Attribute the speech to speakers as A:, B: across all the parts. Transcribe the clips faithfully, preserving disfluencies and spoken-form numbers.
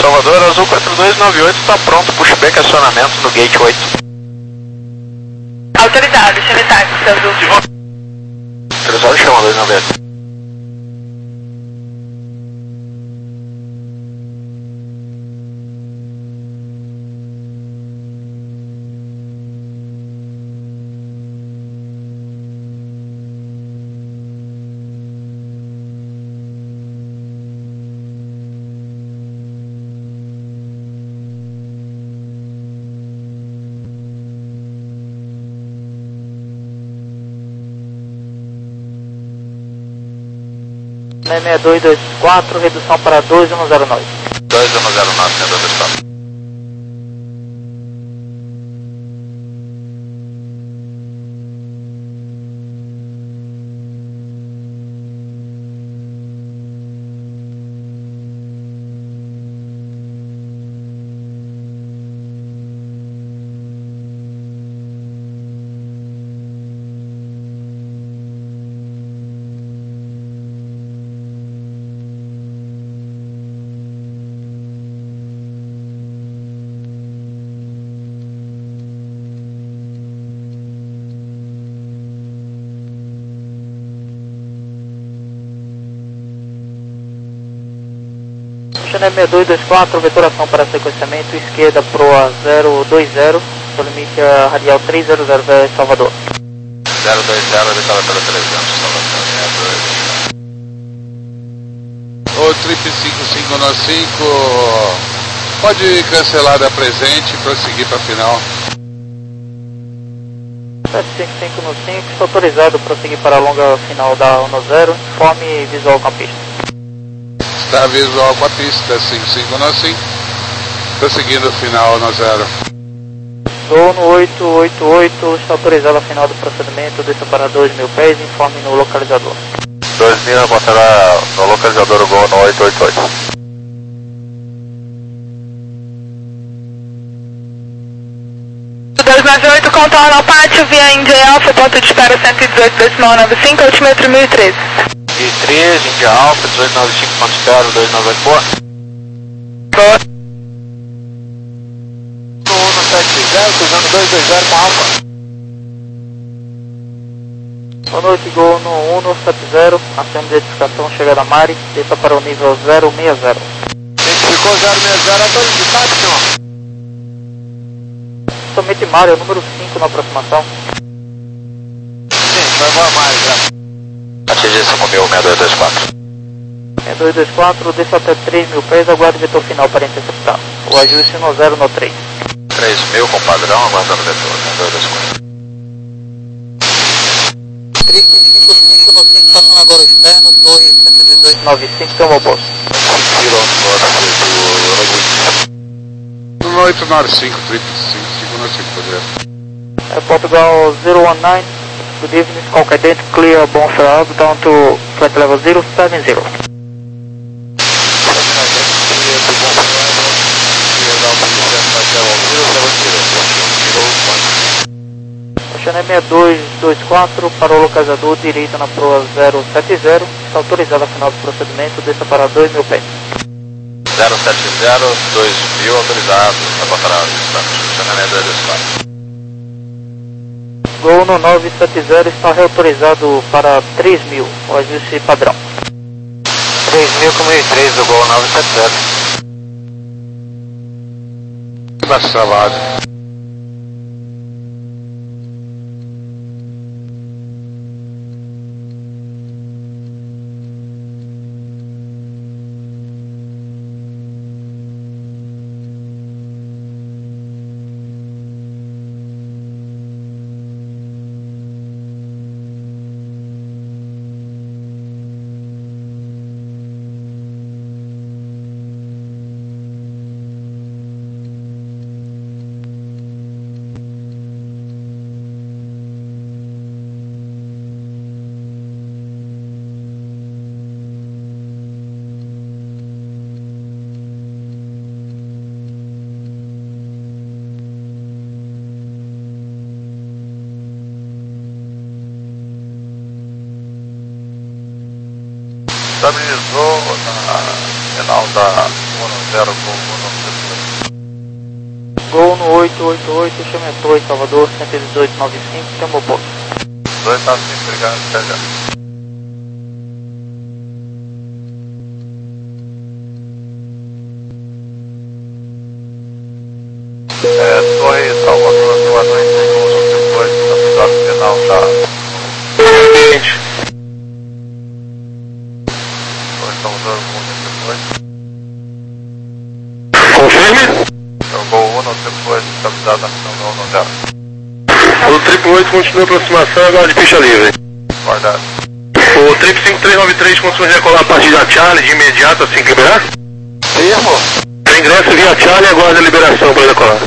A: Salvador, Azul quatro dois nove oito, está pronto, pushback acionamento no gate oito.
B: Autorizado, chame táxi, Azul.
A: Autorizado, chama dois nove oito.
C: seis dois dois quatro, redução para dois um zero nove.
A: dois um zero nove, seis dois dois quatro.
C: Channel seis dois dois quatro, vetoração para sequenciamento, esquerda proa zero dois zero, seu limite é radial trezentos, Salvador.
A: zero dois zero, decola pela trezentos, Salvador.
D: O Trip cinco cinco nove cinco, pode cancelar da presente e prosseguir para a final.
C: sete cinco cinco nove cinco, estou autorizado para prosseguir para a longa final da um zero, informe visual com a pista.
D: Está visual com a pista cinco cinco nove cinco, prosseguindo o final no zero.
C: Gol no oito oito oito, está autorizado a final do procedimento, desça para dois mil pés, informe no localizador.
A: dois mil, apontará no localizador o gol no oito oito oito.
B: dois nove oito, contorna ao pátio, via India Alpha, ponto de espera cento e dezoito, decimal noventa e cinco, altímetro mil e treze.
A: mil e treze, India Alpha, dezoito noventa e cinco ponto zero, dois nove oito, boa.
B: Boa.
A: um sete zero, cruzando dois dois zero com Alpha.
C: Boa noite, Gol no um sete zero, ação de identificação, chegada a Mari, desça para o nível zero seis zero.
A: Identificou zero seis zero, autorize de táxi, senhor.
C: Somente Mari, é o número cinco na aproximação.
A: Sim, vai voar mais, já. Atingir cinco mil, seis dois dois quatro.
C: seis dois dois quatro, desça até três mil pés, aguarde vetor final para interceptar. O ajuste no zero no três.
A: três mil com padrão, aguardando o vetor, seis dois dois quatro.
C: Trip cinco cinco nove cinco, passando agora o externo, torre cento e dezoito nove cinco, seu almoço.
D: No oito nove cinco, Trip cinco cinco nove cinco, poder.
C: É Portugal zero um nove, good evening, Squawk Identity, clear, bon up, down to flight level zero seven zero. Channel seis dois dois quatro, para o localizador, direita na proa zero sete zero, está autorizado a final do procedimento, desça para dois mil pés.
A: zero sete zero, dois mil, autorizado, apontará o distância, Channel seis dois quatro.
C: Gol no nove sete zero, está reautorizado para três mil, o ajuste padrão.
A: três mil com mil e três do Gol nove sete zero.
D: Baixo travado. Estabilizou na final da um zero com
C: oito oito oito, chame a Torre, Salvador, cento e dezoito noventa e cinco, tem um posto.
A: dois nove cinco, obrigado, até já. É, Torre Salvador, boa noite, segundo depois do episódio final da...
E: Ambiente.
A: Torre Salvador, um depois.
E: Confirme.
A: Então, Gol um depois, estabilizado na missão do Uno Zero.
E: O triplo oito continua a aproximação, agora de pista livre.
A: Guardado.
E: O triplo cinco três nove três conseguiu decolar a partir da Charlie de imediato assim que liberar?
A: Firmo.
E: Tem ingresso via Charlie e aguarda a liberação para decolar.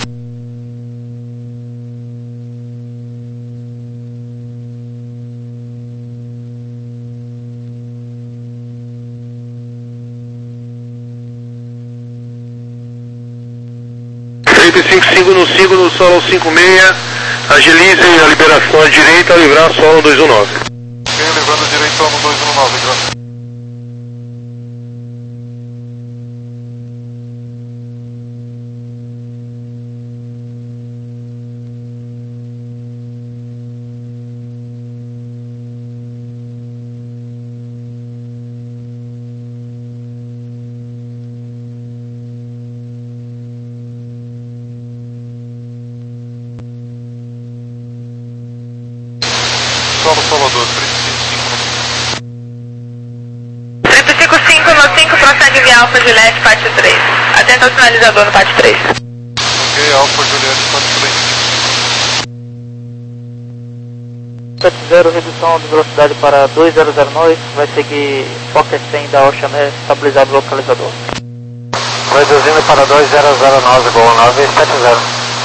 E: triplo cinco cinco no cinco no solo cinco seis, agilize a liberação à direita a livrar solo dois um nove.
A: Venho livrando direito no dois um nove, grande. Solo Salvador,
B: triplo cinco cinco no cinco, prossegue via Alfa Juliette, parte três. Atenta ao sinalizador no parte três.
A: Ok, Alfa Juliette, parte três.
C: sete zero, redução de velocidade para dois zero zero nove, vai seguir Fokker cem da Ocean Air, estabilizado localizador.
A: Reduzindo para dois zero zero nove, Gol nove sete zero.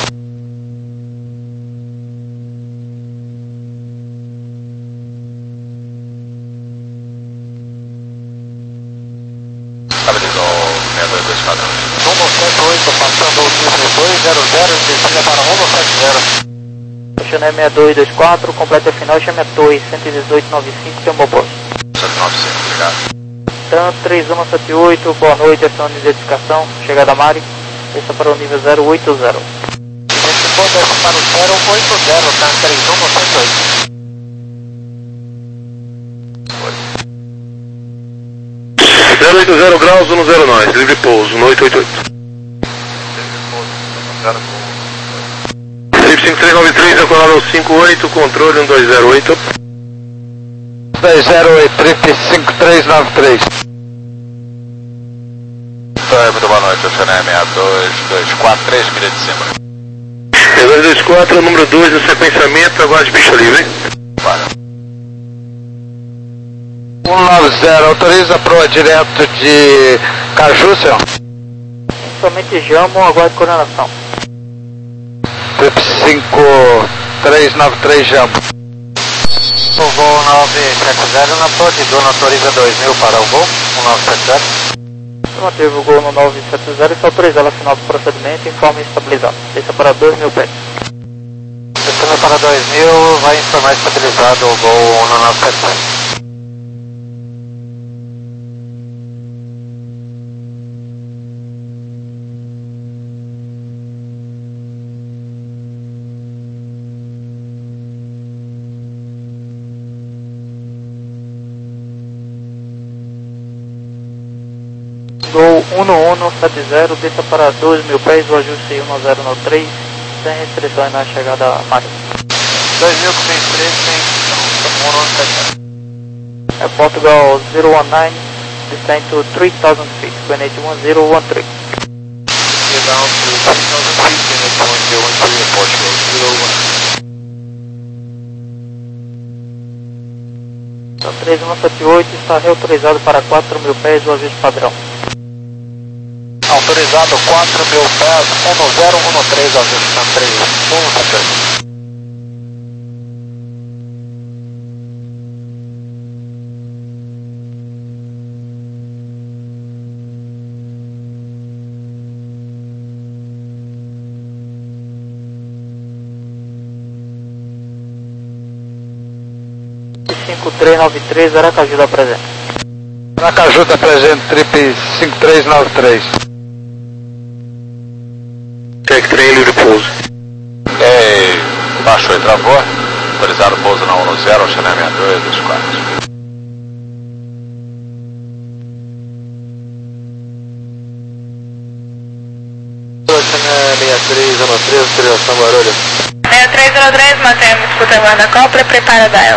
A: Estabilizou seis dois dois quatro. um sete oito, passando o nível dois zero zero, descida para um sete zero.
C: Ocean Air seis dois dois quatro, completa a final, chame a Torre, cento e dezoito noventa e cinco, tem um posto.
A: sete nove cinco, obrigado.
C: TAM três um sete oito, boa noite, ação de identificação, chegada a Mari, desça para o nível zero oito zero.
A: Identificou, desce para o zero oito zero, TAM três um sete oito.
E: zero oito zero graus, um zero nove, livre pouso, no oito oito oito. triplo cinco três nove três, decolado ao cinco oito, controle um dois zero oito.
A: dois zero oito, triplo cinco três nove três. Então, muito boa noite, Ocean Air seis dois dois quatro, três milhas de cima.
E: seis dois dois quatro, número dois no sequenciamento, aguarde pista livre.
A: Para. um nove zero, autoriza a proa direto de Caju, senhor?
C: Somente Jamo, aguarde coordenação.
A: Trip cinco três nove três Jamo. O voo nove sete zero na proa de dono, autoriza dois mil para o voo, um nove sete zero.
C: Manteve o gol no nove sete zero e está autorizado a final do procedimento em forma estabilizada. Desça para dois mil pés.
A: Descendo para dois mil, vai informar estabilizado o voo no nove sete zero.
C: Gol um um sete zero, desça para dois mil pés, o ajuste um zero nove três, sem restrições na chegada à máquina.
A: dois mil com três, sem um sete zero.
C: É Portugal zero um nove, descend to three thousand feet, Grenade one zero one three.
A: Down to three thousand feet, Grenade one zero one three, Portugal zero one.
C: Então três um sete oito está reautorizado para quatro mil pés, o ajuste padrão.
A: Autorizado quatro mil pés, um zero um três, ajuste três um sete oito.
C: cinco três nove três, Aracaju da presente.
A: Aracaju está presente, trip cinco três nove três.
E: check trem livre pouso.
D: É, baixou e travou. Autorizado pouso na um no zero, Oceané sessenta e dois, vinte e quatro.
A: Oceané sessenta e três, zero três, autorização Guarulhos.
B: sessenta e três zero três, mantemos escuta guarda-copla, prepara dial.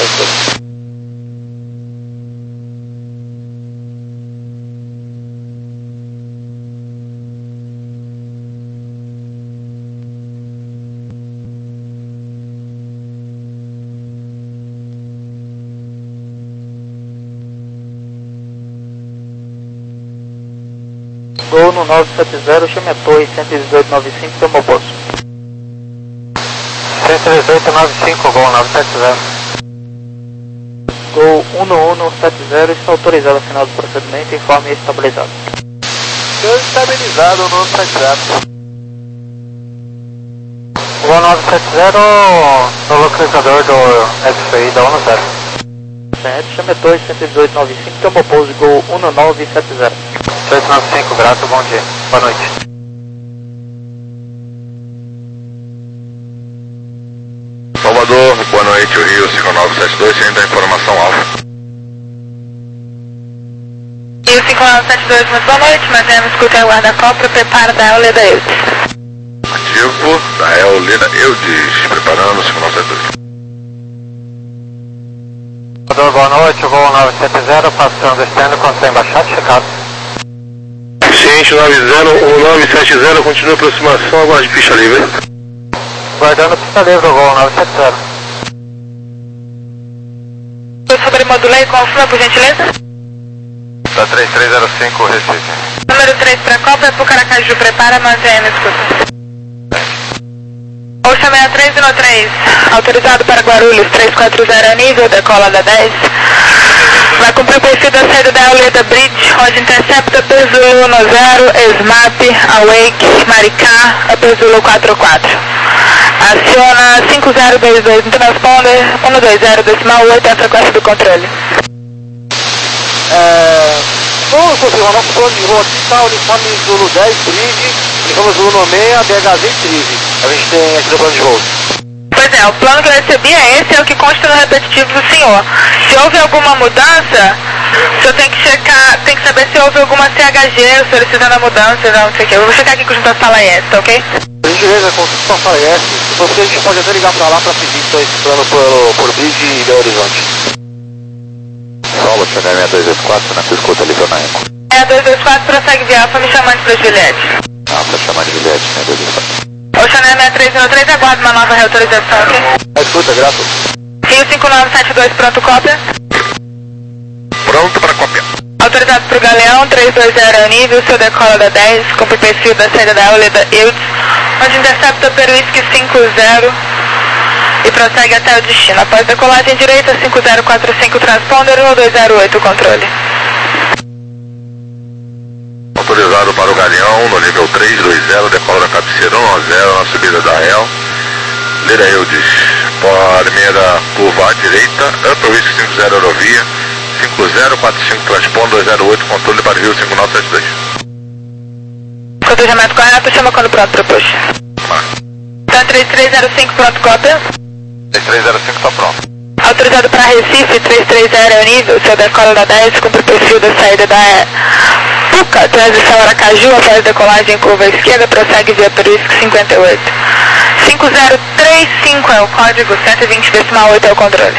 C: Gol no nove sete zero, chame a torre cento e dezoito noventa e cinco, tomou posto.
A: cento e dezoito noventa e cinco, Gol nove sete zero.
C: Gol um um sete zero, está autorizado a final do procedimento, informe estabilizado.
A: Senhor estabilizado no sete zero. Gol nove sete zero, no localizador do X I da um zero.
C: Certo, chame a torre cento e dezoito noventa e cinco, tomou pouso, gol um nove sete zero.
A: oito nove cinco, grato, bom dia, boa noite.
D: Salvador, boa noite, o Rio cinco nove sete dois, sem da informação alfa.
B: Rio cinco nove sete dois, muito boa noite, mantemos escuta guarda-copla, prepara dial, Leda Eudes.
D: Ativo, Dael Leda Eudes, preparando cinco nove sete dois.
A: Salvador, boa noite, Gol nove sete zero, passando destino com seu embaixado, checado.
E: Ciente nove zero um nove sete zero, continua a aproximação, aguarde ficha livre.
A: Guardando pista livre, Gol nove sete zero.
B: Eu sobremodulei, confirma por gentileza.
D: Tá três três zero cinco, Recife.
B: Número três para Copa, Pucaracaju, prepara, mantém na escuta. Ocean sessenta e três zero três, autorizado para Guarulhos, três quatro zero, nível, decola da dez. Vai cumprir o perfil da saída da Auleda Bridge, onde intercepta Perzulu no zero, Smap, Awake, Maricá, a Perzulu quatro quatro. Aciona cinco zero dois dois no transponder, um dois zero decimal oito, a frequência do controle.
A: É... Vamos confirmar nosso plano de voo aqui, tá? Uniforme Zulu dez, Bridge, uniforme Zulu seis, B H Z Trive. A gente tem aqui no plano de voo.
B: Pois é, o plano que eu recebi é esse, é o que consta no repetitivo do senhor. Se houve alguma mudança, o senhor tem que checar, tem que saber se houve alguma C H G solicitando a mudança, não sei o que. Eu vou checar aqui com o junto à sala I S, tá ok?
A: A gente veja com a sala I S, se for, a gente pode até ligar pra lá pra pedir então, esse plano por, por Bridge e Belo Horizonte.
D: Solo, Oceané sessenta e dois vinte e quatro, na escuta livre na Eco.
B: É, dois dois quatro, prossegue via Alfa, me chamando para Juliette.
D: Ah, pra chamar de Juliette, né, dois dois quatro.
B: Oceané sessenta e três zero três, aguarda uma nova reautorização, ok?
A: A escuta, grato.
B: Rio cinco nove sete dois, pronto, cópia.
D: Pronto para cópia.
B: Autorizado para o Galeão, três dois zero nível, seu decola da dez, cumpre o perfil da saída da Auleda Eudes, onde intercepta Peruísque cinco zero e prossegue até o destino. Após decolagem direita, cinco zero quatro cinco, transponder, um dois zero oito, controle.
D: Autorizado para o Galeão, no nível três dois zero, decola da cabeceira um zero, na subida da Real. Leda Eudes, primeira curva à direita, Upper Whisky cinco zero Eurovia, cinco zero quatro cinco transponder, dois zero oito, controle para Rio cinco nove sete dois.
B: Cotejamento correto, chama quando pronto para push.
D: Ah.
B: Então três três zero cinco, pronto, cópia.
D: três três zero cinco está pronto.
B: Autorizado para Recife, três três zero é o nível, seu decola da dez, cumpre o perfil da saída da Puca, transição Aracaju, após decolagem curva à esquerda, prossegue via Peruísque cinquenta e oito. cinco zero três cinco é o código, cento e vinte decimal oito é o controle.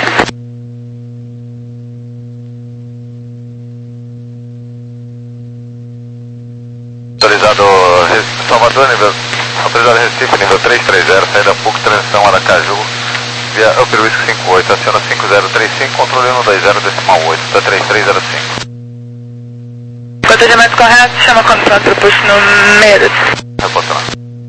D: Autorizado Salvador, nível, autorizado Recife, nível três três zero, saída Puca, transição Aracaju, via Upper Whisky cinco oito, aciona cinco zero três cinco, controle um dois zero decimal oito, da três três zero cinco.
B: Cotejamento correto, chama quando pronto para push no meio.
D: Reportando.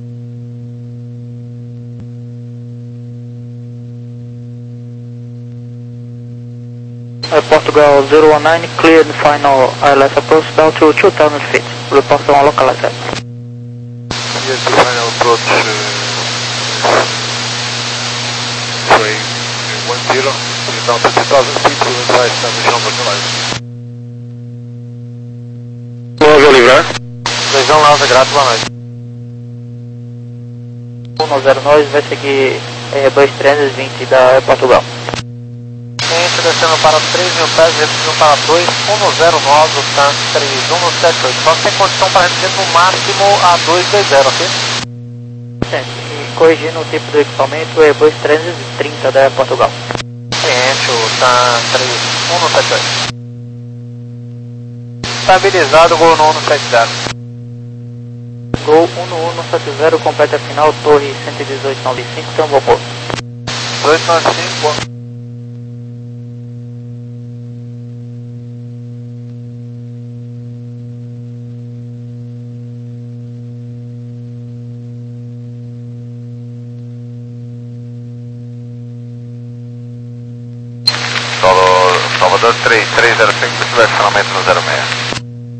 C: Uh, Portugal zero one nine, cleared final I L S approach down to two thousand feet. Report on localized.
A: Yes, the final approach uh, train one zero, down to two thousand feet, we will try establishing localized.
E: nove a livrar.
A: Legião nove, grato, boa noite.
C: um zero nós, vai seguir Airbus trezentos e vinte da Portugal.
A: Cliente descendo para três mil pés, reduzindo para dois um zero nove, o TAM três um sete oito. Só que tem condição para reduzir no máximo a dois dois zero, ok?
C: Sim, e corrigindo o tipo do equipamento, Airbus trezentos e trinta da Portugal.
A: Cliente, o TAM três um sete oito. Estabilizado, Gol no um sete zero.
C: Gol um um sete zero, completa final, torre cento e dezoito nove cinco, tem um voo posto.
A: dois nove cinco.
D: Solo Salvador três três zero cinco, direcionamento no zero seis.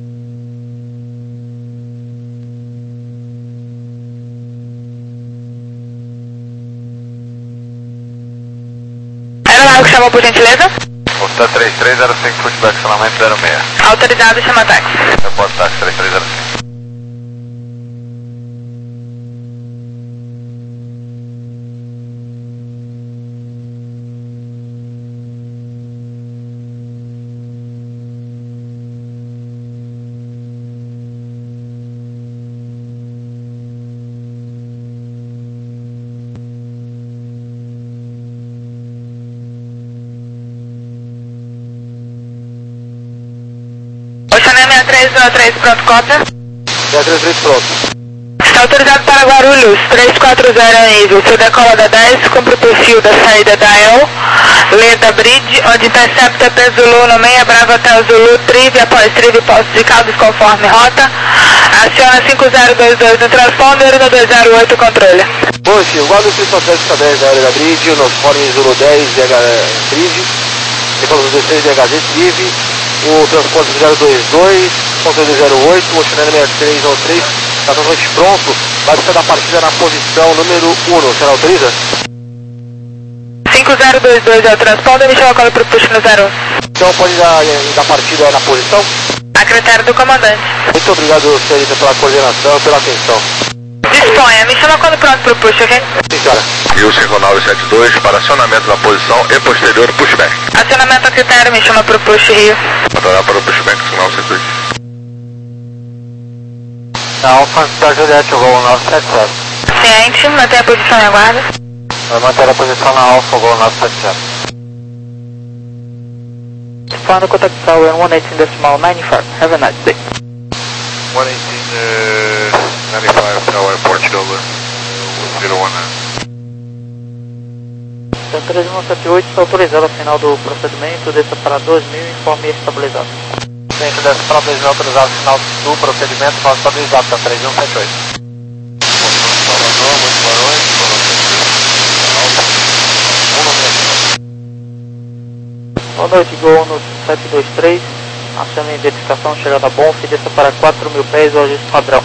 B: Aeronáutico chama por gentileza?
D: Ostar três três zero cinco, feedback direcionamento zero seis.
B: Autorizado, chama táxi.
D: Reporte táxi três três zero cinco.
B: Oceanem sessenta e três zero três, pronto, cópia.
A: sessenta e três três pronto.
B: Está autorizado para Guarulhos, três quatro zero nível. Seu decola da dez, cumpre o perfil da saída da El, Leda Bridge, onde intercepta P Zulu no meia Brava até o Zulu, trive após trive posto de caldos conforme rota. Aciona cinco zero dois dois no transponder, no dois zero oito controle.
A: Poxa, o Guarulhos três sete dez da Leda Bridge, nos Foreign Zulu dez, D H Trive, depois do dezesseis D H Z Trive, o transporte zero dois dois, controle zero oito, o Oceanem sessenta e três um três, está totalmente pronto, vai sair da partida na posição número um, você não autoriza?
B: cinco zero dois dois é o transponder, me chama quando propulso no zero um.
A: Então pode dar da partida na posição?
B: A critério do comandante.
A: Muito obrigado, senhorita, pela coordenação e pela atenção.
B: Disponha, me chama quando pronto propulso, ok?
A: Sim, senhora.
D: E o cinco nove sete dois para acionamento da posição e posterior pushback.
B: Acionamento a critério, me chama propulso Rio.
D: Controlar para o pushback cinco nove sete dois.
A: Alfa da Juliette, voo nove sete zero.
B: Ciente, mantém a posição e aguarda.
A: Vai manter a posição na Alfa, voo nove sete zero.
C: Final contact tower one eighteen decimal ninety-five. Have a nice day.
D: one eighteen, uh, ninety-five, tower, port over, zero one nine.
C: Então três um sete oito, está autorizado a final do procedimento, desça para dois mil e informe estabilizado.
A: Cliente desce para dois mil, autorizado final do procedimento, faz estabilizado, tá três um sete oito.
D: Salvador, muito boa noite.
C: Boa noite, Gol no sete dois três, aciona a identificação, chegada a Bonf, desça para quatro mil pés, hoje padrão.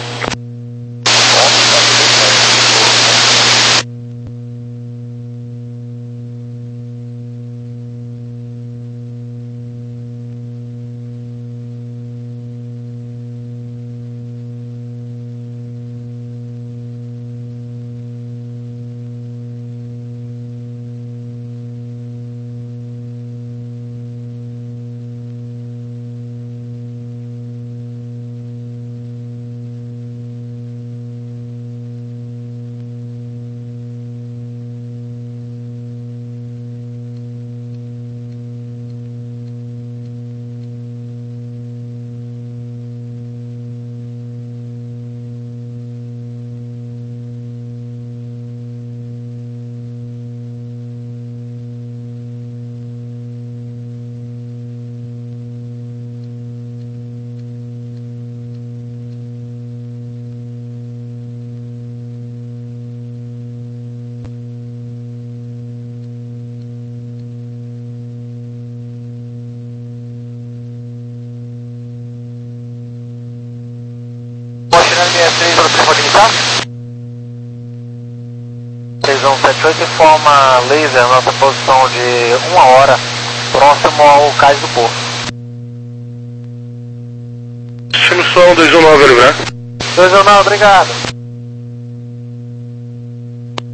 A: sessenta e três, você pode imitar? três um sete oito informa laser, nossa posição de uma hora, próximo ao cais do Porto.
E: Chama o som dois um nove, livrar.
A: dois um nove, obrigado.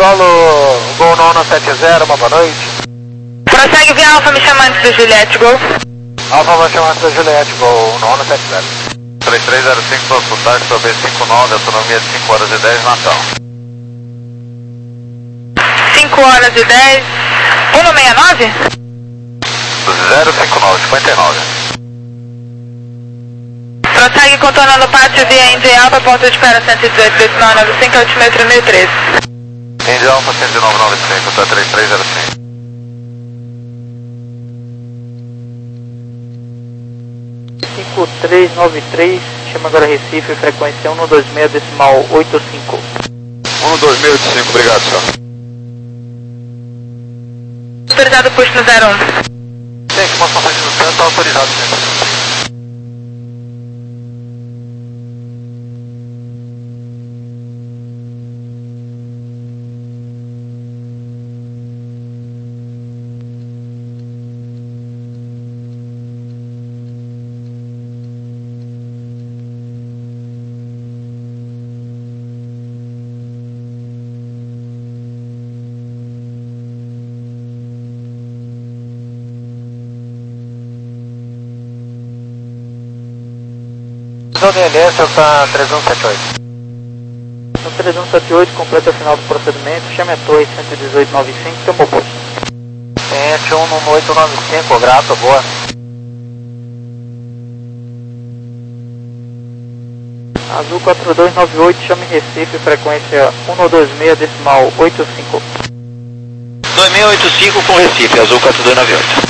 A: Solo, Gol nono sete zero, uma boa noite.
B: Prossegue via Alfa, me chamando do Juliette, Gol.
A: Alfa, me chamando do Juliette, Gol nono sete zero.
D: três três zero cinco, consultar, B cinquenta e nove, autonomia de cinco horas e dez, Natal.
B: cinco horas e dez, cento e sessenta e nove?
D: zero cinco nove, cinquenta e nove.
B: Prossegue contornando o pátio via Indy Alfa, ponto de espera cento e dezoito, decimal noventa e cinco, altímetro mil e treze.
D: Indy Alfa cento e nove noventa e cinco, tá três três zero cinco.
C: cinco três nove três, chama agora Recife, frequência um dois seis, decimal oitenta e cinco.
D: um dois seis oito cinco, obrigado, senhor.
B: Autorizado push no zero um.
A: Sim, que posso frente do centro, está autorizado, sim. Zona L S, está três um sete oito.
C: No três um sete oito, completa o final do procedimento, chame a torre cento e dezoito noventa e cinco, tomou posto.
A: Cliente um no oito nove cinco, grato, boa.
C: Azul quatro dois nove oito, chame Recife, frequência um dois seis, decimal oitenta e cinco.
A: dois seis oito cinco com Recife, Azul quatro dois nove oito.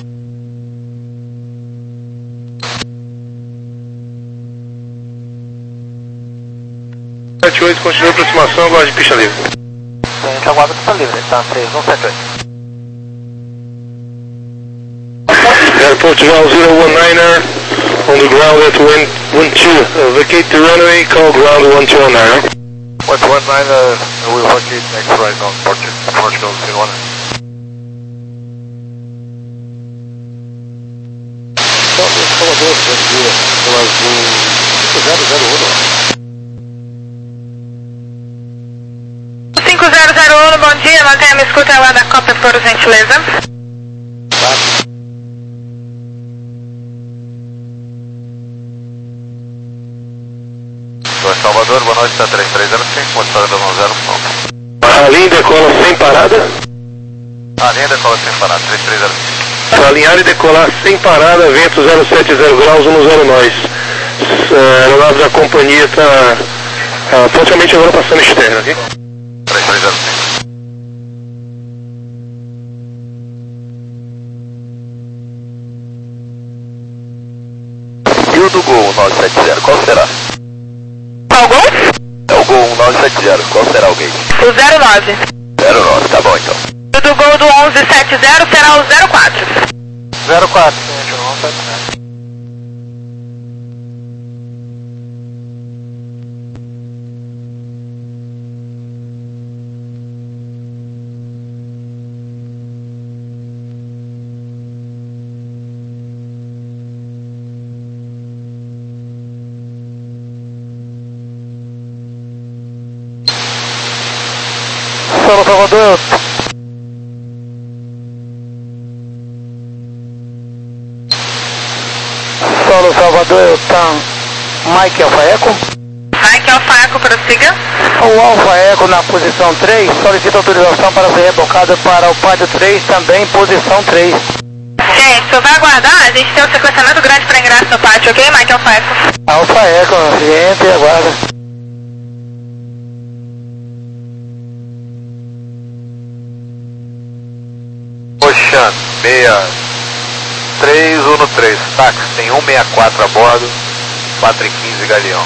E: sete oito, continua a aproximação, guarda de pista livre.
A: Cliente aguarda pista livre, está três um sete oito.
E: Airport Ground zero one niner, on the ground at wind, wind two, uh, vacate the runway, call ground one two one niner.
D: one two one nine, uh, we will vacate next right on Portugal, Portugal zero one.
A: Salvador, bom dia, pelo Azul cinco zero zero um.
B: cinco zero zero um, bom dia, mantenha-me escuta e aguarda a cópia, por gentileza.
A: Tá.
D: Salvador, boa noite, está três três zero cinco, mostrando no zero um.
E: A linha decola sem parada.
D: A linha decola sem parada, três três zero cinco.
E: Para alinhar e decolar sem parada, vento zero sete zero graus, um zero nós. A aeronave da companhia está uh, praticamente agora passando externa, ok?
D: três três zero cinco. E o do Gol nove sete zero, qual será?
B: Qual Gol?
D: É o Gol nove sete zero, qual será o gate?
B: O zero nove.
D: zero nove, tá bom então.
B: O do Gol do onze sete zero será o zero quatro.
A: zero quatro, cliente, não sete zero. Solo Salvador. Solo Salvador, tá Mike Alfa Eco.
B: Mike Alfa Eco, prossiga.
C: O Alfa Eco na posição três, solicita autorização para ser rebocado para o pátio três, também em posição três.
B: Gente, só vai aguardar, a gente tem um sequenciamento grande para ingresso no pátio, ok, Mike Alfa Eco?
C: Alfa Eco, gente, aguarda.
D: Ocean, seis três um três, táxi, tem um seis quatro a bordo, quatro e quinze Galeão.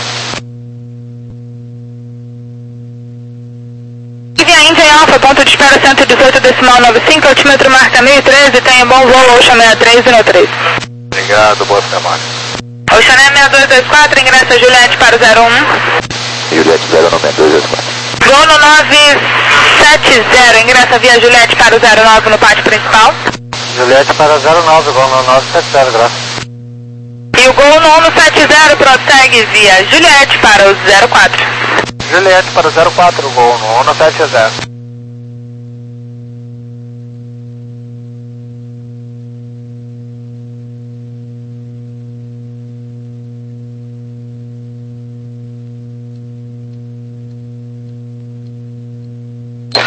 B: Via Indy Alfa, ponto de espera cento e dezoito, decimal noventa e cinco, altímetro marca mil e treze, tem um bom voo Ocean sessenta e três e no três.
D: Obrigado, boa semana.
B: Ocean seis dois dois quatro, ingressa Juliette para o zero um.
D: Juliette zero nove dois dois quatro.
B: Gol no nove sete zero, ingressa via Juliette para o zero nove no pátio principal.
A: Juliette para zero nove, Gol no nove sete zero, graças.
B: E o Gol no um sete zero prossegue via Juliette para o zero quatro.
A: Juliette para zero quatro, Gol no um sete zero.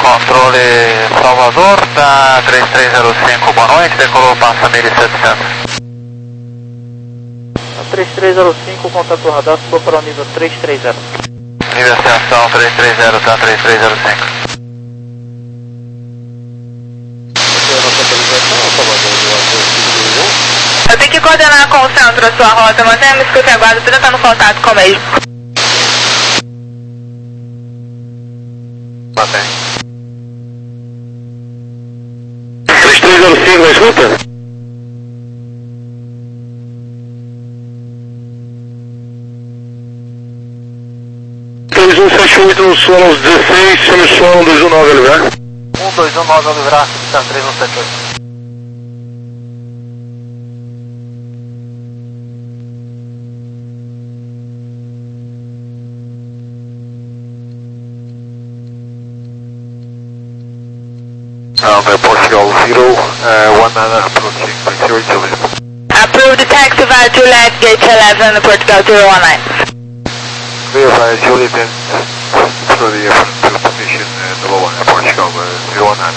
A: Controle Salvador, da três três zero cinco, boa noite, decolou passa mil e setecentos.
C: três três zero cinco, contato radar, suba para o nível três três zero.
A: Nível ascensão três três zero, tá três três zero cinco.
B: Eu tenho que coordenar com o centro a sua rota, mantenha a escuta e aguardo, estou tentando contato com o mesmo.
A: Mantém.
E: três três zero cinco, na escuta? três um sete oito no solo aos dezesseis, chama o solo dois um nove a livrar.
A: um dois um nove a livrar, tá três um sete oito.
D: Alpha Portugal zero, uh, one nine approaching, zero Juliet.
B: Approved taxi via Juliet, gate eleven, Portugal zero one nine.
D: Clear via Juliet and to the uh, position uh, number one, Portugal uh, zero one nine.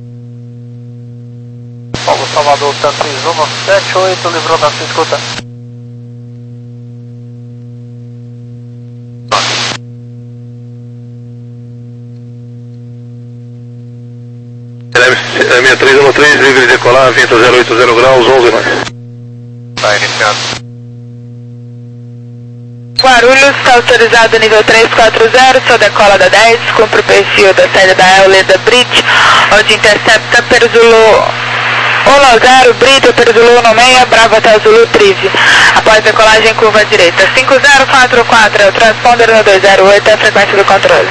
A: Paulo Salvador, Tanto três um sete oito, livrou da sua escuta.
E: sessenta e três um três, livre de decolar, vento zero oito zero graus, onze mais.
D: Tá iniciado.
B: Guarulhos, está autorizado nível três quatro zero, seu decola da dez, cumpre o perfil da saída da Euleda Bridge, onde intercepta Perzulu um zero, Brito, Perzulu um seis, Bravo até Zulu, Trive. Após decolagem, curva à direita. cinco zero quatro quatro, é o transponder no dois zero oito, é a frequência do controle.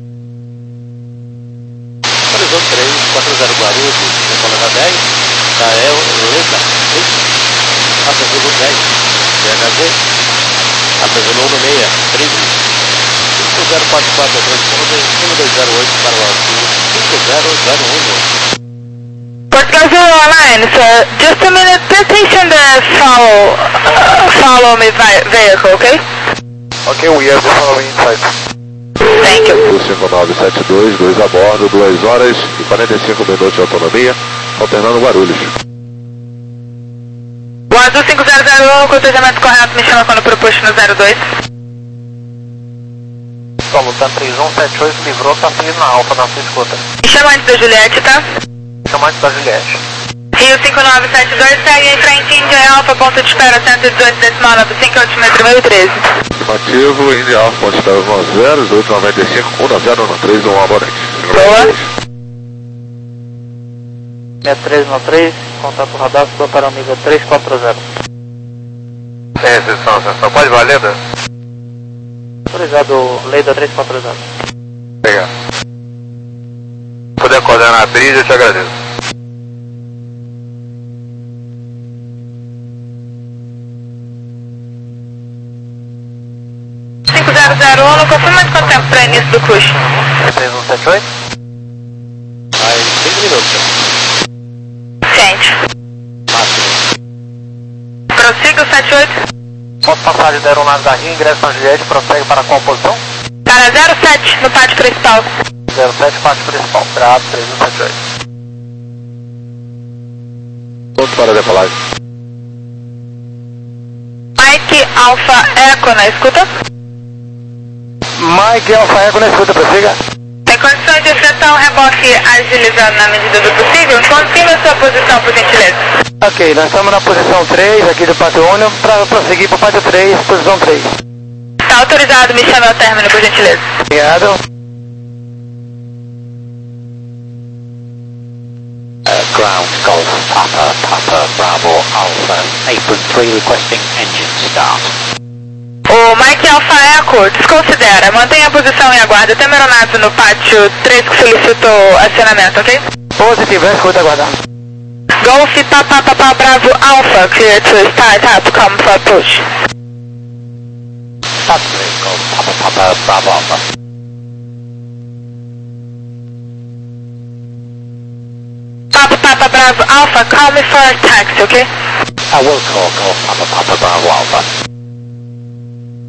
A: Horizonte três quatro zero Guarulhos, decola da dez, da Euleda Bridge, até Zulu dez, D H Z. Apresentou no seis, Trive, cinco zero quatro quatro, transponder um dois zero oito para o azul, cinco zero zero um.
B: Portugal zero one nine, sir, just a minute, pay attention to follow, uh, follow me vehicle, okay?
D: Ok, we have the following insight.
B: Thank you.
D: cinco nove sete dois, dois a bordo, duas horas e quarenta e cinco minutos de autonomia, alternando Guarulhos.
B: O azul cinco zero zero um, cotejamento correto, me chama quando proposto no zero dois.
A: Paulo, Tanto três um sete oito, livrou, tá seguindo na Alfa, na sua escuta.
B: Me chama antes da Juliette, tá?
A: Chamante da Juliette.
B: Rio cinco nove sete dois, segue em frente, Índia Alfa, ponto de espera cento e dezoito decimal nove cinco, altímetro meio treze.
D: Afirmativo, India Alfa, ponto de espera um zero, dezoito noventa e cinco, um zero um três, um abonante.
B: Boa.
C: sessenta e três um três, contato radar, suba para o nível três quatro zero.
D: É, recepção, recepção, pode valer, né?
C: Autorizado, Leda três quatro zero.
D: Obrigado. Se puder acordar na brisa, eu te agradeço.
B: cinco zero zero um, não confirma de quanto tempo para início do cruise?
A: três um sete oito? Mais cinco minutos.
B: Ciente.
A: Máximo.
B: Prossiga o sete oito.
A: Posso passagem da aeronave da Rio, ingresso na Juliette, prossegue para qual posição?
B: Para zero sete, no pátio principal.
A: zero sete, pátio principal, grado três um sete oito.
D: Ponto para a decolagem.
B: Mike Alpha Echo na escuta.
A: Mike Alfa Eco na escuta, prossiga.
B: Tem condições de efetuar um reboque agilizando na medida do possível? Confirme a sua posição, por gentileza.
A: Ok, nós estamos na posição três aqui do Pátio Único, para prosseguir para o Pátio três, posição três.
B: Está autorizado, me chame ao término, por gentileza.
A: Obrigado.
F: Uh, ground Golf Papa Papa Bravo Alpha Apron three requesting engine start.
B: O Mike Alpha Echo desconsidera, mantenha a posição e aguarde até a aeronave no pátio três que solicitou acionamento, ok?
A: Positivo, escuta, aguardando.
B: Golf Papa Papa Bravo Alpha, clear to start up, come for approach.
F: Start three Golf Papa Papa Bravo Alpha.
B: Papa Papa Bravo Alpha, call me for a taxi, ok?
F: I will call Golf Papa Papa Bravo Alpha.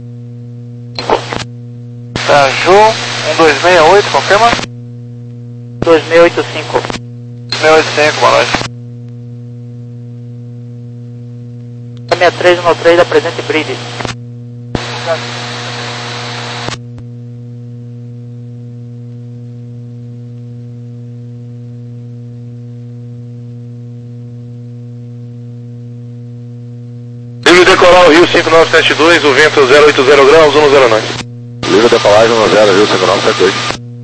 A: Ju, um dois seis oito, confirma?
C: dois seis oito cinco.
A: dois seis oito cinco, boa noite.
C: sessenta e três um três da presente Bridge.
E: Livre decolar o Rio cinco nove sete dois, o vento zero oito zero graus, um zero nove.
D: Livre decolagem um zero, Rio cinco nove sete dois.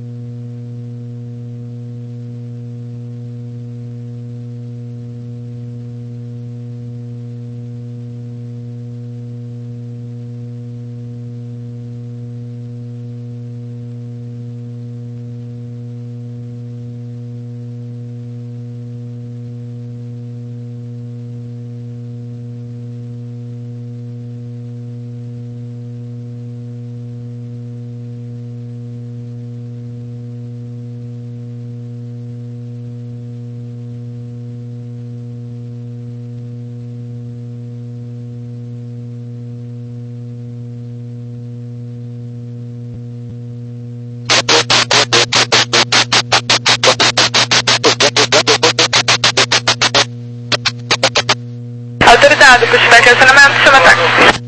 B: Autorizado, pushback acionamento, chama ataque.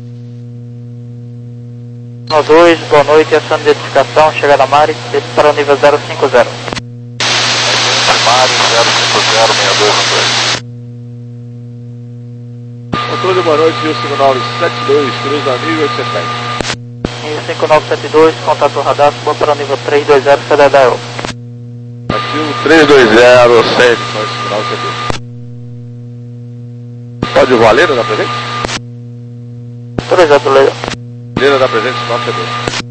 C: um dois, boa noite, ação de identificação, chegada a Mari, desce para o nível zero cinco zero.
A: Mari zero cinco zero seis dois um três.
D: Controle, boa noite, Rio cinco nove sete dois, cruza nível oito sete sete.
C: Nível cinco nove sete dois, contato radar, suba para o nível três dois zero, C D D O.
D: Ativo três dois zero, sete, cinco nove sete dois. Pode voar Leira da presente?
C: Autorizado, Leira.
D: Leira da presente, cinco nove sete dois.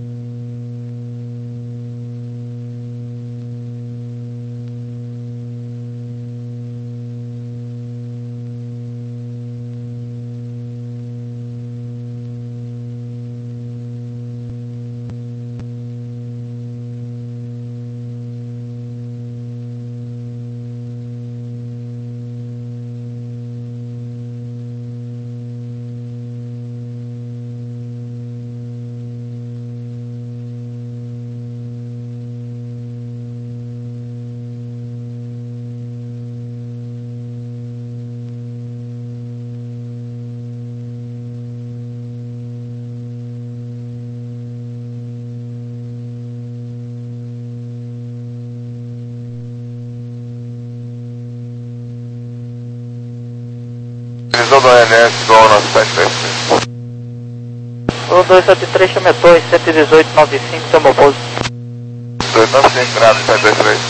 A: Visão do O N S, zona sete três três.
C: um dois sete três, chama dois, cento e dezoito, nove cinco, toma pouso.
A: dois nove cinco graus, sete dois três.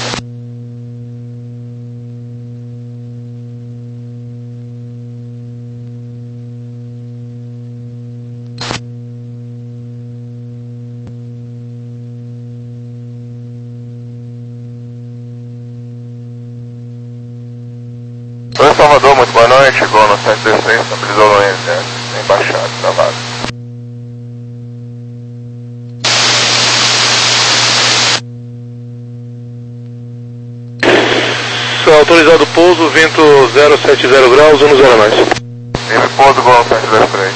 A: Oi, Salvador, muito boa noite. Zona sete dois três, estabilizou no O N S, embaixado, travado.
E: Autorizado pouso, vento zero sete zero graus, um zero mais.
A: Livre pouso, Gol sete dois três.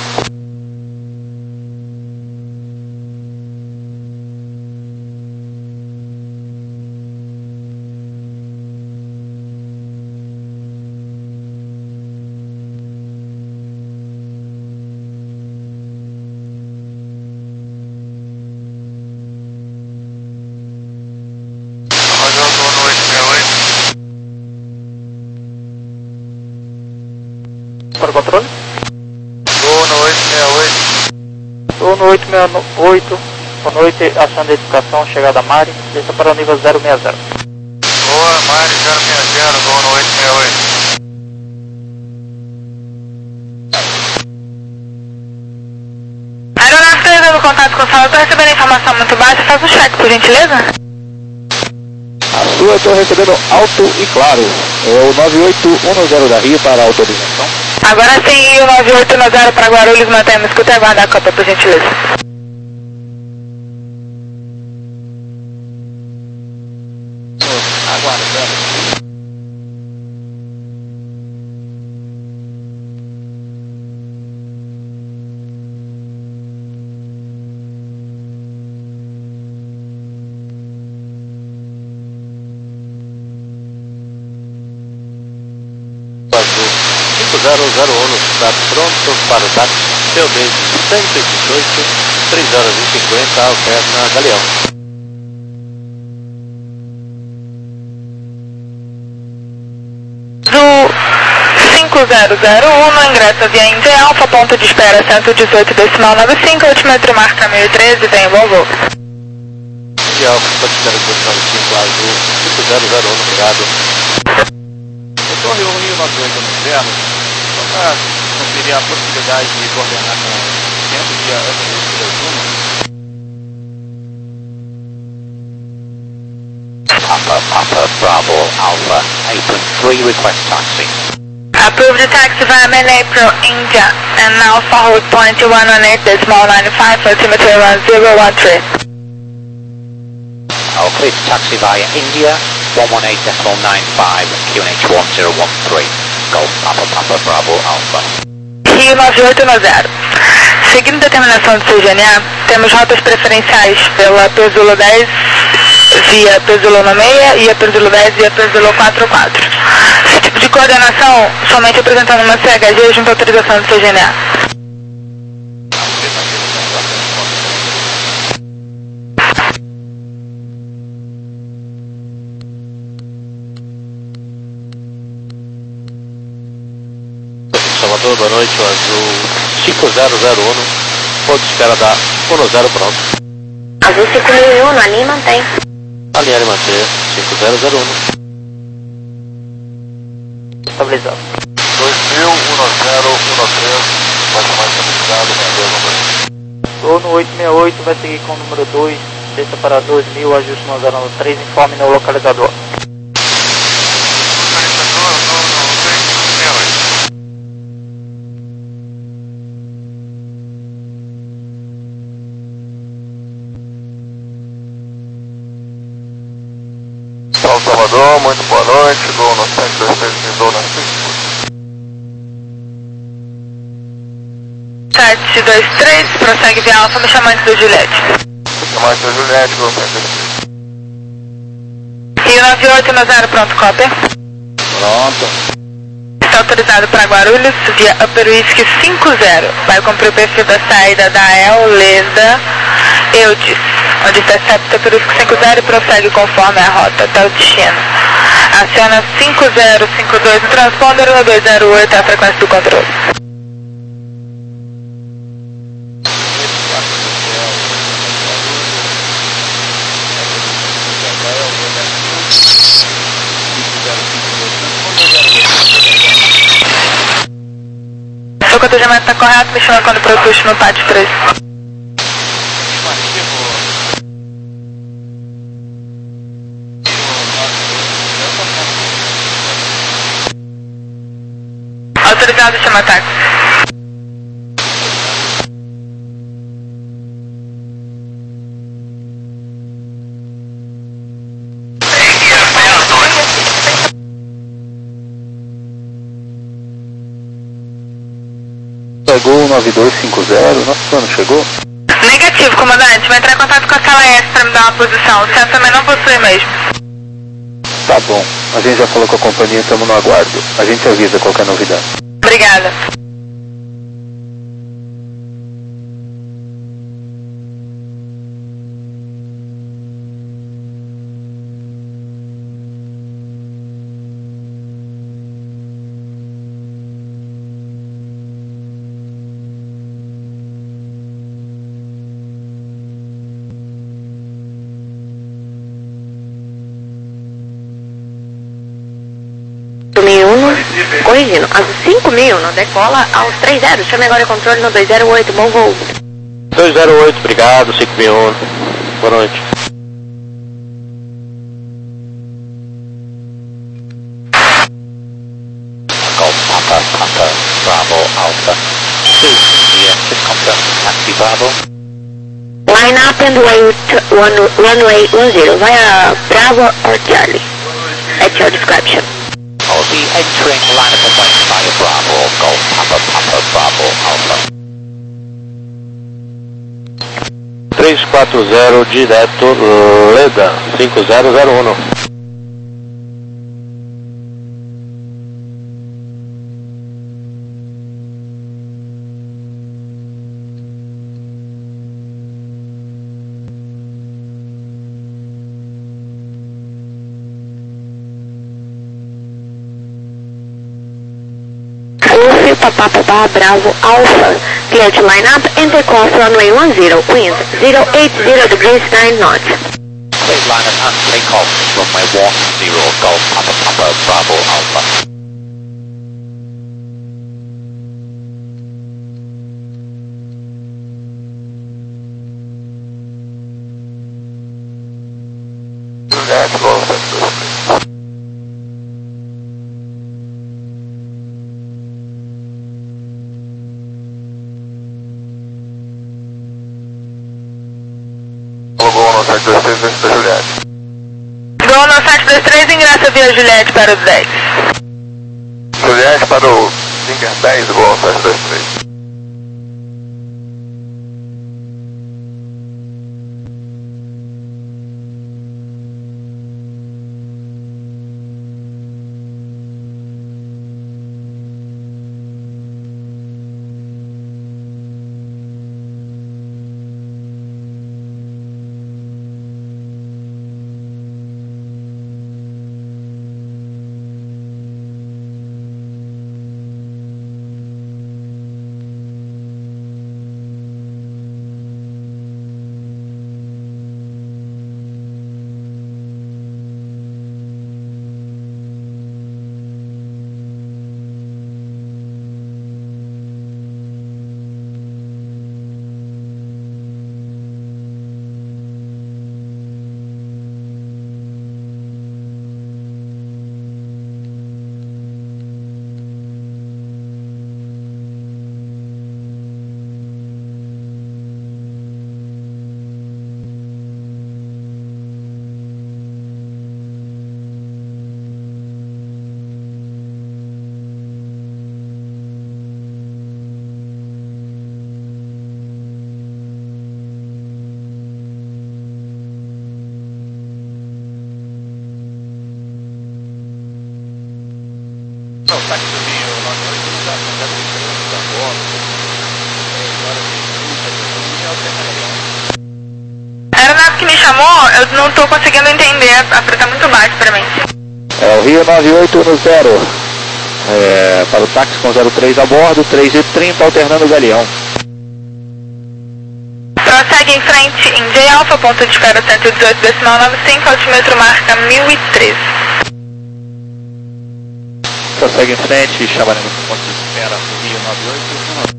C: Para o controle?
A: Zona oito seis oito.
C: Zona oito seis oito, boa noite, ação de identificação, chegada a Mari, desça para o nível zero seis zero.
A: Boa, Mari zero seis zero, zona oito seis oito.
B: Aeronave trazendo contato com o sala, estou recebendo informação muito baixa, faz um check, por gentileza.
F: A sua eu estou recebendo alto e claro. É o nove oito um zero da Rio para autorização.
B: Agora sim, o nove oito um zero para Guarulhos, mantém-me escuta e aguarda a copa, por gentileza.
F: Aguardando.
G: zero zero um está pronto para o táxi, seu base cento e dezoito, três horas e cinquenta, alterna Galeão.
B: Do cinco zero zero um, ingressa via Índia Alfa, ponto de espera cento e dezoito decimal noventa e cinco, altimetro marca mil e treze, vem Volvo.
G: Índia Alfa, ponto de espera cento e noventa e cinco, azul, cinco zero zero um, obrigado.
H: Eu estou reunindo nós dois no inverno, só para conferir a possibilidade de coordenar com o tempo de upgrade da Zuma.
F: Papa, Papa, Bravo, Alpha, apron three, request taxi.
B: Approved the taxi via Malay Pro India and Alpha hold point one one eight decimal nine five, altimeter one zero one three.
F: Okay, taxi via India, one one eight decimal nine five, Q N H one zero one three. Golf, Papa, Papa, Bravo, Alpha.
B: Rio nove oito nove zero. Seguindo determinação do C G N A, temos rotas preferenciais pela Pezulo dez via Pezulo noventa e seis e a Pezulo dez via Pezulo quarenta e quatro. Esse tipo de coordenação somente apresentando uma C H G junto à autorização do C G N A.
G: Salvador, boa noite, o azul cinco zero zero um, ponto de espera da um zero pronto.
I: Azul cinco mil e um, ali mantém.
G: Alinhar e manter, cinco zero zero um.
C: Estabilizado.
D: dois mil, um zero um três, pode mais estabilizado, né?
C: Turno oito seis oito vai seguir com o número dois, desça para dois mil, ajuste no zero nove três, informe no localizador.
D: Salvador, muito boa noite, Gol no sete dois três, Gol na cinco.
B: sete dois três, prossegue via Alfa, me chamante do Juliette.
D: Chamante do Juliette, Gol sete dois três.
B: Rio nove oito nove zero, pronto, cópia.
G: Pronto.
B: Está autorizado para Guarulhos via Upper Whisky cinco zero. Vai cumprir o perfil da saída da El Leda Eudes, onde intercepta Upper Whisky cinco zero e prossegue conforme a rota até o destino. Aciona cinco zero cinco dois no transponder, no dois zero oito é a frequência do controle. O cotejamento está correto, me chama quando propuxo no pátio três. Autorizado, chama táxi.
G: Gol nove dois cinco zero, nosso plano chegou?
B: Negativo, comandante. Vai entrar em contato com a sala S para me dar uma posição. O centro também não possui mesmo.
G: Tá bom, a gente já falou com a companhia, estamos no aguardo. A gente avisa qualquer novidade.
B: Obrigada.
I: Corrigindo, azul cinco mil, não decola aos três zero, chame agora o controle no dois zero oito, bom voo.
G: dois zero oito, obrigado, cinco mil e um, boa noite.
F: Golf, Papa, Papa, Bravo, Alpha. two, India, just confirm taxi Bravo.
I: Line up and wait one, runway one zero via Bravo or Charlie, at your description.
F: I'll be entering line up and wait via Bravo, Golf, Papa, Papa, Bravo, Alpha.
G: três quatro zero, direto, Leda, cinco zero zero um.
I: Papa Papa Bar Bravo Alpha. Clear to line up, enter cross runway one zero, wind zero eight zero degrees nine knots.
F: Clear line up and take off, runway one zero, Golf Papa Papa Bravo Alpha.
A: Juliette, Golf sete dois três. Gol no sete dois três, vista Juliette.
B: Gol no sete dois três, ingressa via Juliette para o dez.
A: Juliette para o Singer dez, gol no sete dois três.
H: Não, tá aqui também o nove oito, já já tem da bola. Agora tem
B: A aeronave que me chamou, eu não estou conseguindo entender, a fruta tá muito baixo para mim.
A: É o Rio nove oito no zero. É, para o táxi com zero três a bordo, três e trinta alternando o galeão.
B: Prossegue em frente em J Alpha, ponto de espera cento e dezoito decimal noventa e cinco, altímetro marca mil e treze.
A: Prossegue em frente e chamaremos o ponto de
H: espera do Rio nove oito.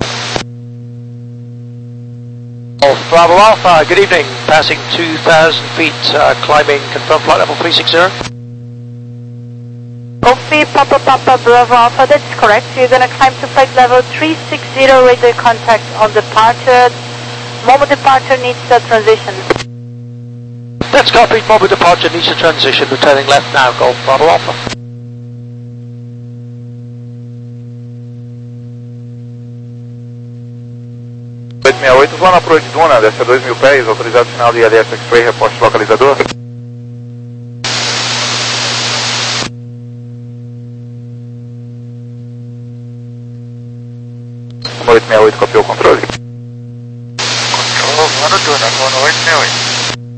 J: Golf Bravo Alpha, good evening, passing two thousand feet, uh, climbing, confirm flight level three sixty.
K: Copy, Papa Papa Bravo Alpha, that's correct. You're going to climb to flight level three sixty, radar contact on departure. Momo departure needs a transition.
J: That's copied, Momo departure needs a transition, returning left now, Golf Bravo Alpha.
A: oito seis oito, zona pro de Duna, desce a dois mil pés, autorizado final de I L S X-Ray, reposte localizador. oito seis oito, copiou o controle. Control, zona Duna, zona oito seis oito.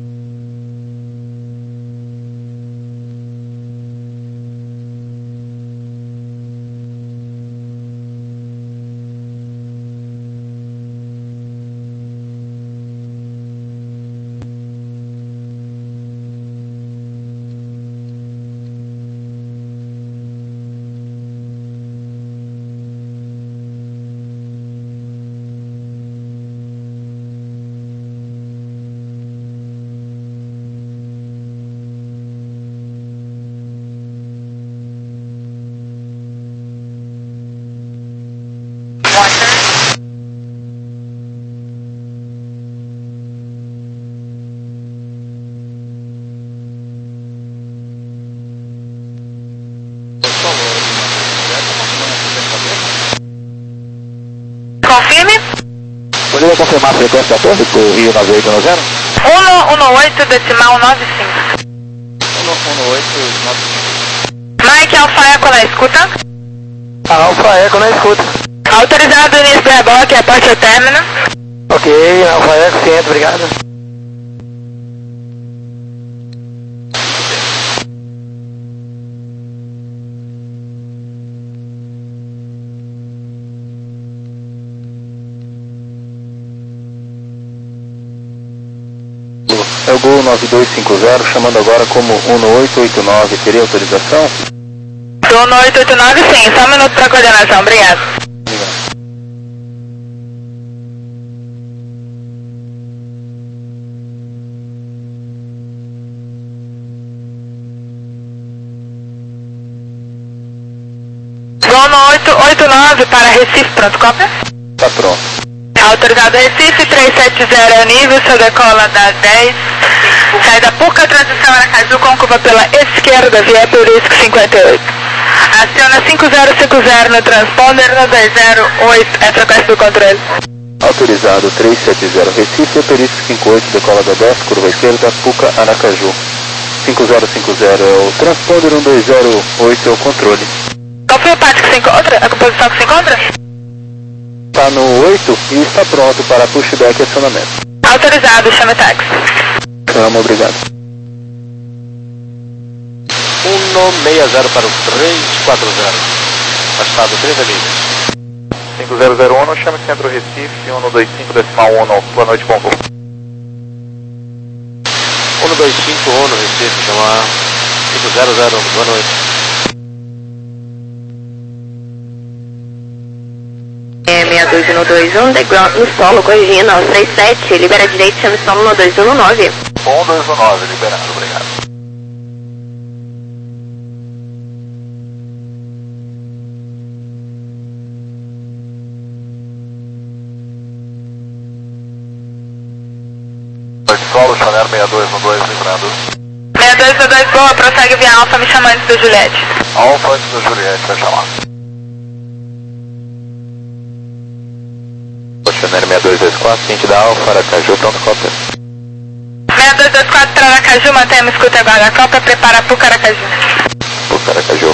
B: Confirme.
A: Poderia confirmar a frequência da torre do Rio nove oito no zero?
B: um um oito decimal nove cinco.
H: um um oito nove cinco.
B: Mike Alfa Eco na escuta.
J: Alfa Eco na escuta.
B: Autorizado o início do reboque, aporte ao término.
J: Ok, Alfa Eco, ciente, obrigado.
L: É o Gol nove dois cinco zero, chamando agora como um oito oito nove, teria autorização?
B: um oito oito nove, sim, só um minuto para coordenação, obrigado.
L: Obrigado.
B: Gol oito oito nove para Recife, pronto, cópia?
L: Tá pronto.
B: Autorizado Recife, trezentos e setenta é o nível, seu decola da dez, saída Puca, transição Aracaju com curva pela esquerda, via Turisco cinquenta e oito. Aciona cinco zero cinco zero no transponder, no dois zero oito, é a frequência do controle.
L: Autorizado trezentos e setenta Recife, Turisco cinquenta e oito, decola da dez, curva esquerda, Puca, Aracaju. cinco zero cinco zero é o transponder, no dois zero oito é o controle.
B: Qual foi o parte que se encontra? A composição que se encontra?
L: Está no oito e está pronto para pushback e acionamento.
B: Autorizado, chame táxi.
L: Chama, obrigado.
G: um seis zero para o trezentos e quarenta. Afastado trinta milhas.
H: cinco zero zero um, chame Centro Recife, um dois cinco decimal um, boa noite, bom voo.
G: um dois cinco um, Recife, chama cinco zero zero um, boa noite.
I: É seis dois um dois um, degrau no solo, corrigindo aos trinta e sete, libera direito, chame solo no dois um nove.
D: um dois um nove, liberado, obrigado. Solo, Chanel seis dois um dois, lembrando.
B: seis dois um dois, boa, prossegue via Alfa, me chama antes do Juliette.
D: Alfa antes do Juliette, vai chamar.
L: Chanel seis dois dois quatro, ciente da Alfa, Aracaju, pronto, cópia.
B: seis dois dois quatro para Aracaju, mantenha a escuta agora a cópia, prepara Puca, Aracaju.
L: Puca, Aracaju.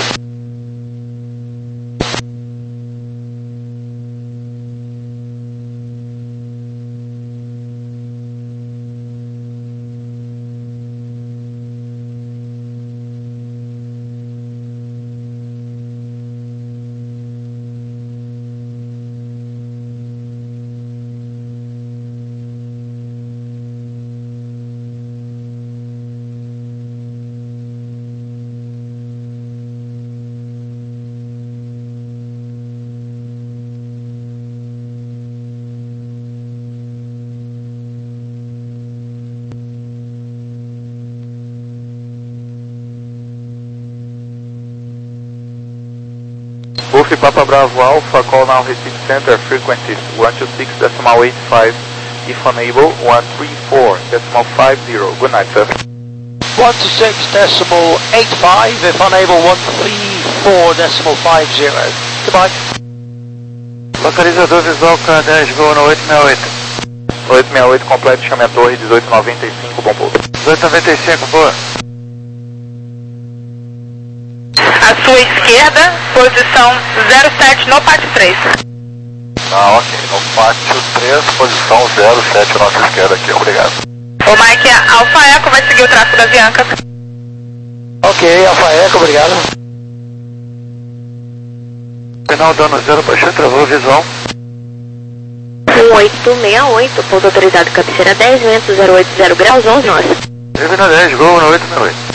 H: Wolf Papa Bravo Alpha, call now Recife Center, frequencies one two six decimal eight five, if unable, one three four decimal five zero. Good night, sir.
J: one two six decimal eight five, if unable, one three four decimal five zero. Goodbye.
H: Localizador visual K dez, Gol no oito seis oito. oito seis oito completo, chame a torre, dezoito noventa e cinco, bom pouso. dezoito noventa e cinco, boa.
B: À sua esquerda, posição zero sete no pátio três.
D: Ah, ok. No pátio três, posição zero sete, nossa esquerda aqui, obrigado.
B: O Mike, Alfa Eco vai seguir o tráfego da Avianca.
J: Ok, Alfa Eco, obrigado.
H: Final dano zero, baixou, travou visual.
I: um oito seis oito, ponto autorizado, cabeceira dez, vento zero oito zero graus, onze nós.
H: Final dez, Gol no oito seis oito.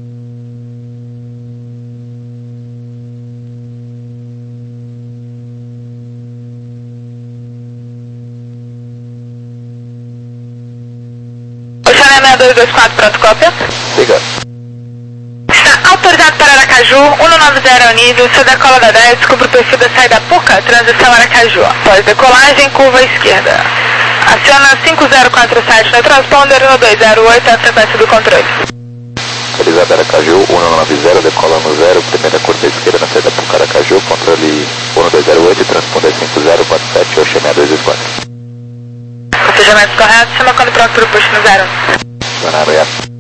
B: seis dois dois quatro, pronto, cópia.
L: Obrigado.
B: Está autorizado para Aracaju, um nove zero ao nível, seu decola da dez, descubra o perfil da saída Puca, transição Aracaju. Após decolagem, curva esquerda. Aciona cinco zero quatro sete no transponder, no dois zero oito, é a frequência do controle.
L: Autorizado Aracaju, um nove zero, decola no zero, primeira curva esquerda na saída Puca, Aracaju, controle um dois zero oito, transponder cinco zero quatro sete, Oxê seis dois dois quatro.
B: Procedimentos corretos, chama quando pronto para o push no zero.
L: Obrigado.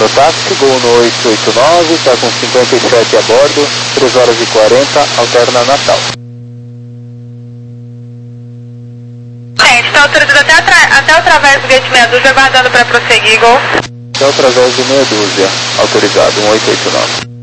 L: Aerotáxi, Gol no oito oito nove, está com cinquenta e sete a bordo, três horas e quarenta, alterna Natal.
B: Gente, está autorizado até, atra até o traverso do gate meia dúzia, aguardando para prosseguir, Gol.
L: Até o traverso do meia dúzia, autorizado, um oito oito nove.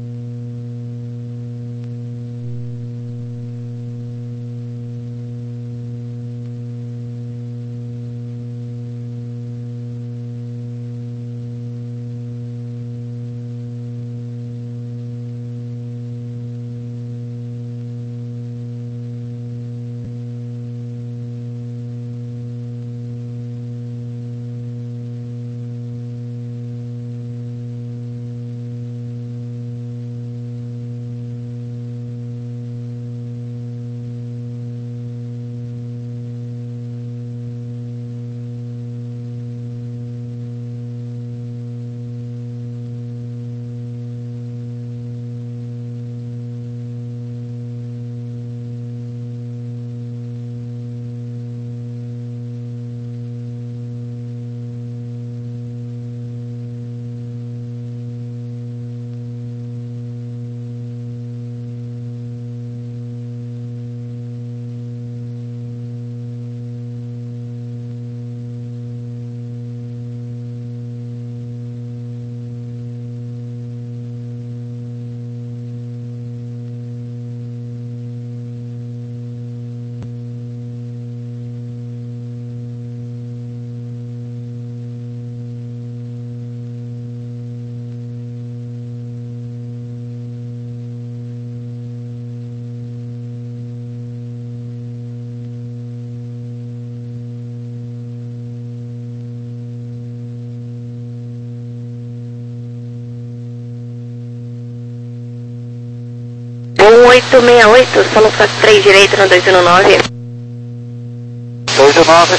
I: um oito seis oito, solo faz três direito no dois um nove.
A: dois um nove.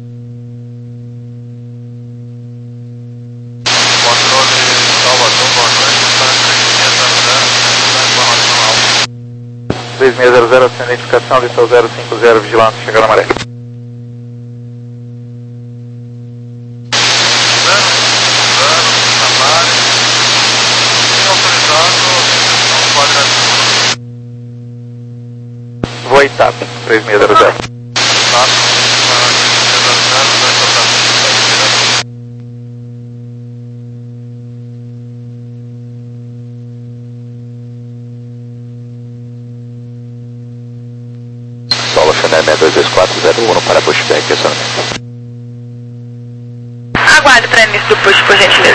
G: Controle Salvador, boa noite,
H: três seis zero zero, sem identificação, lista zero cinco zero, vigilante, chegar na maré. Voo I T A P, três seis zero zero.
L: Solo Chanel seis dois dois quatro zero um para pushback, acionamento.
B: Aguarde para início do push, por gentileza.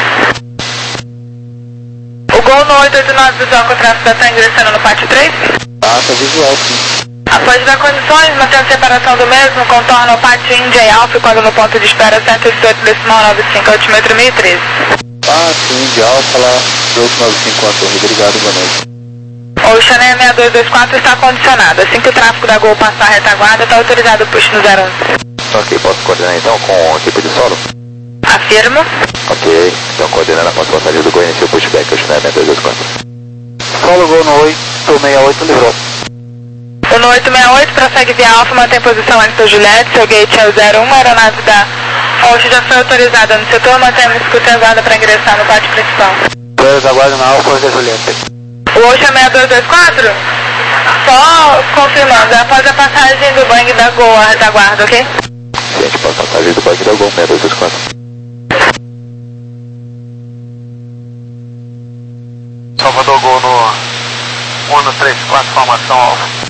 B: O Gol no oito oito nove visual com tráfego da T A M ingressando no pátio três.
L: Ah, tá visual, sim.
B: Após dar condições, mantendo separação do mesmo, contorna o pátio India e Alfa quando no ponto de espera cento e dezoito decimal noventa e cinco, altímetro mil e treze.
L: Ah, sim, India Alfa lá, dois nove cinco a torre, obrigado, boa noite.
B: O Chanel seis dois dois quatro está condicionado. Assim que o tráfego da Gol passar a retaguarda, está autorizado o push no zero um.
L: Ok, posso coordenar então com a equipe de solo?
B: Afirmo.
L: Ok, então coordenando a passagem do Gol, inicia o pushback, o Chanel seis dois dois quatro.
A: Solo Gol no oito seis oito, livrou.
B: O no oito seis oito prossegue via Alfa, mantém posição antes do Juliette, seu gate é o zero um, a aeronave da Osh já foi autorizada no setor, mantendo escuta e aguarda para ingressar no pátio principal.
A: dois aguarda na Alfa da Juliette.
B: O Osh é seis dois dois quatro? Só confirmando, após a passagem do bang da Gol, a retaguarda, ok?
L: Gente, após a passagem do bang da Gol, seis dois dois quatro.
H: Salvador Gol no um três quatro, formação Alfa.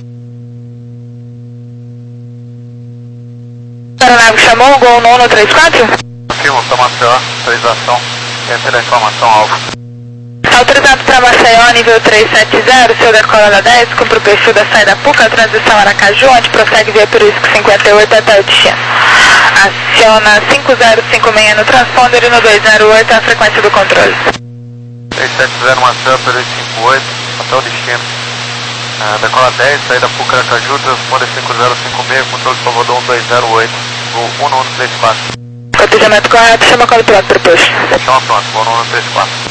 B: A aeronave chamou o Gol no um três quatro?
H: Afirmo para Maceió, autorização, essa é a informação Alfa.
B: Autorizado para Maceió, nível trezentos e setenta, seu decola da dez, cumpre o perfil da saída Puca, transição Aracaju, onde prossegue via Perisco cinquenta e oito até o destino. Aciona cinco zero cinco seis no transponder e no dois zero oito a frequência do controle.
H: três sete zero Maceió, Perisco cinquenta e oito, até o destino. Uh, decola dez, saída Puca Aracaju, transponder cinco zero cinco seis, controle Salvador um dois zero oito, o um um três quatro.
B: Cotejamento correto, chama quando piloto para push.
H: Chama pronto, voo no um três quatro.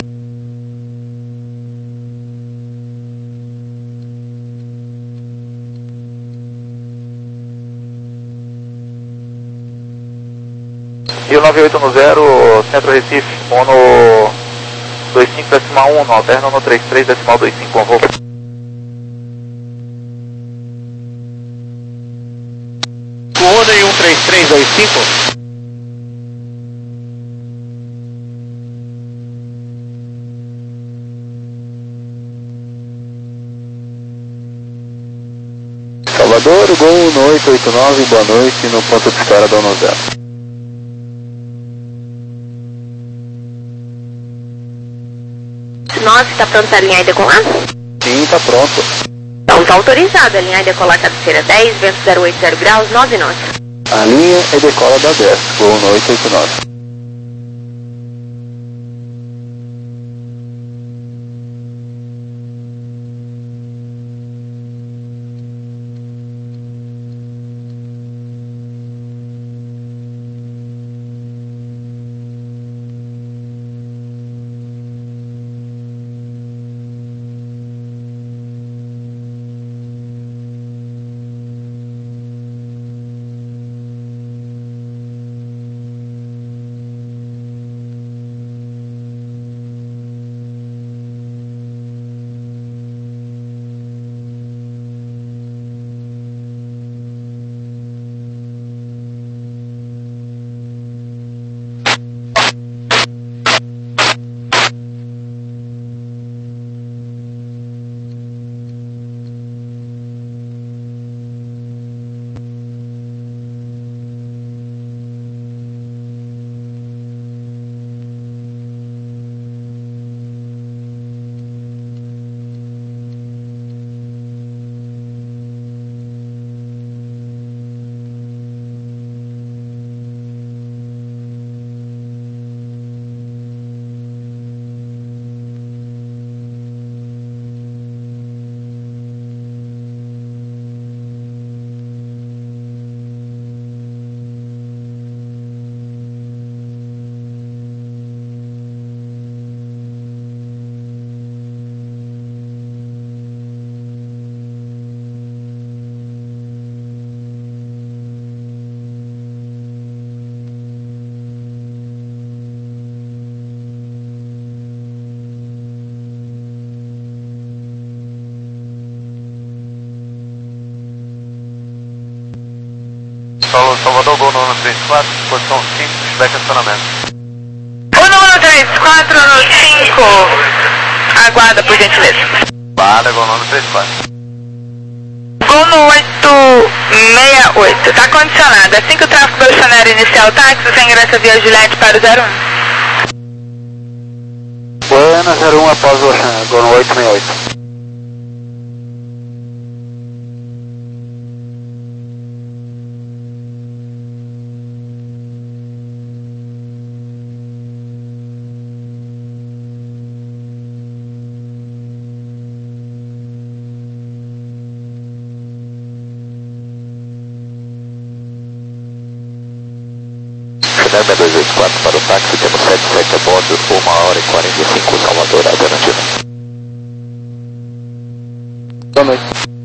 A: Rio nove oito um zero, Centro Recife, Mono
C: dois cinco, decimal um um nove, R nove três três, decimal dois cinco, on voo.
J: Golden um três três dois cinco.
L: Salvador, Gol no oito oito nove, boa noite, no ponto de espera da um zero.
I: nove, está pronto para alinhar e decolar?
L: Sim, está pronto.
I: Então está autorizado, alinhar e decolar cabeceira dez, vento zero oito zero graus, nove knots.
L: Alinha e decola da dez, Gol no oito oito nove.
H: Salvador, Gol no um três quatro, posição cinco, feedback acionamento.
B: um três quatro no cinco, aguarda por gentileza.
H: Para, Gol no um três quatro.
B: Gol no oito seis oito, está condicionado. Assim que o tráfego estacionário iniciar o táxi, você ingressa via Juliette para o zero um.
A: Buena, zero um após o Gol no oito seis oito.
F: Fernanda dois oito quatro para o táxi, temos sete sete a bordo, uma hora e quarenta e cinco, Salvador, alternativa.
L: Boa noite.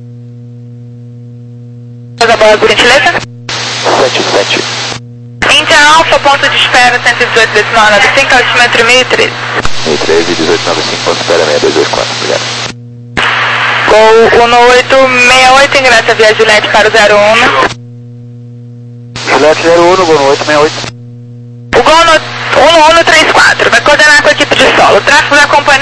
B: Faz a bola por gentileza.
F: sete sete.
B: Índia Alfa, ponto de espera cento e dezoito decimal nove cinco, altímetro mil e treze.
F: mil e treze, dezoito nove cinco, ponto de espera seis dois dois quatro, obrigado.
B: Gol um oito seis oito, ingressa via Juliette para o zero um.
A: Juliette zero um, Gol no oito seis oito.
B: O Gol no um um três quatro vai coordenar com a equipe de solo. O tráfego da companhia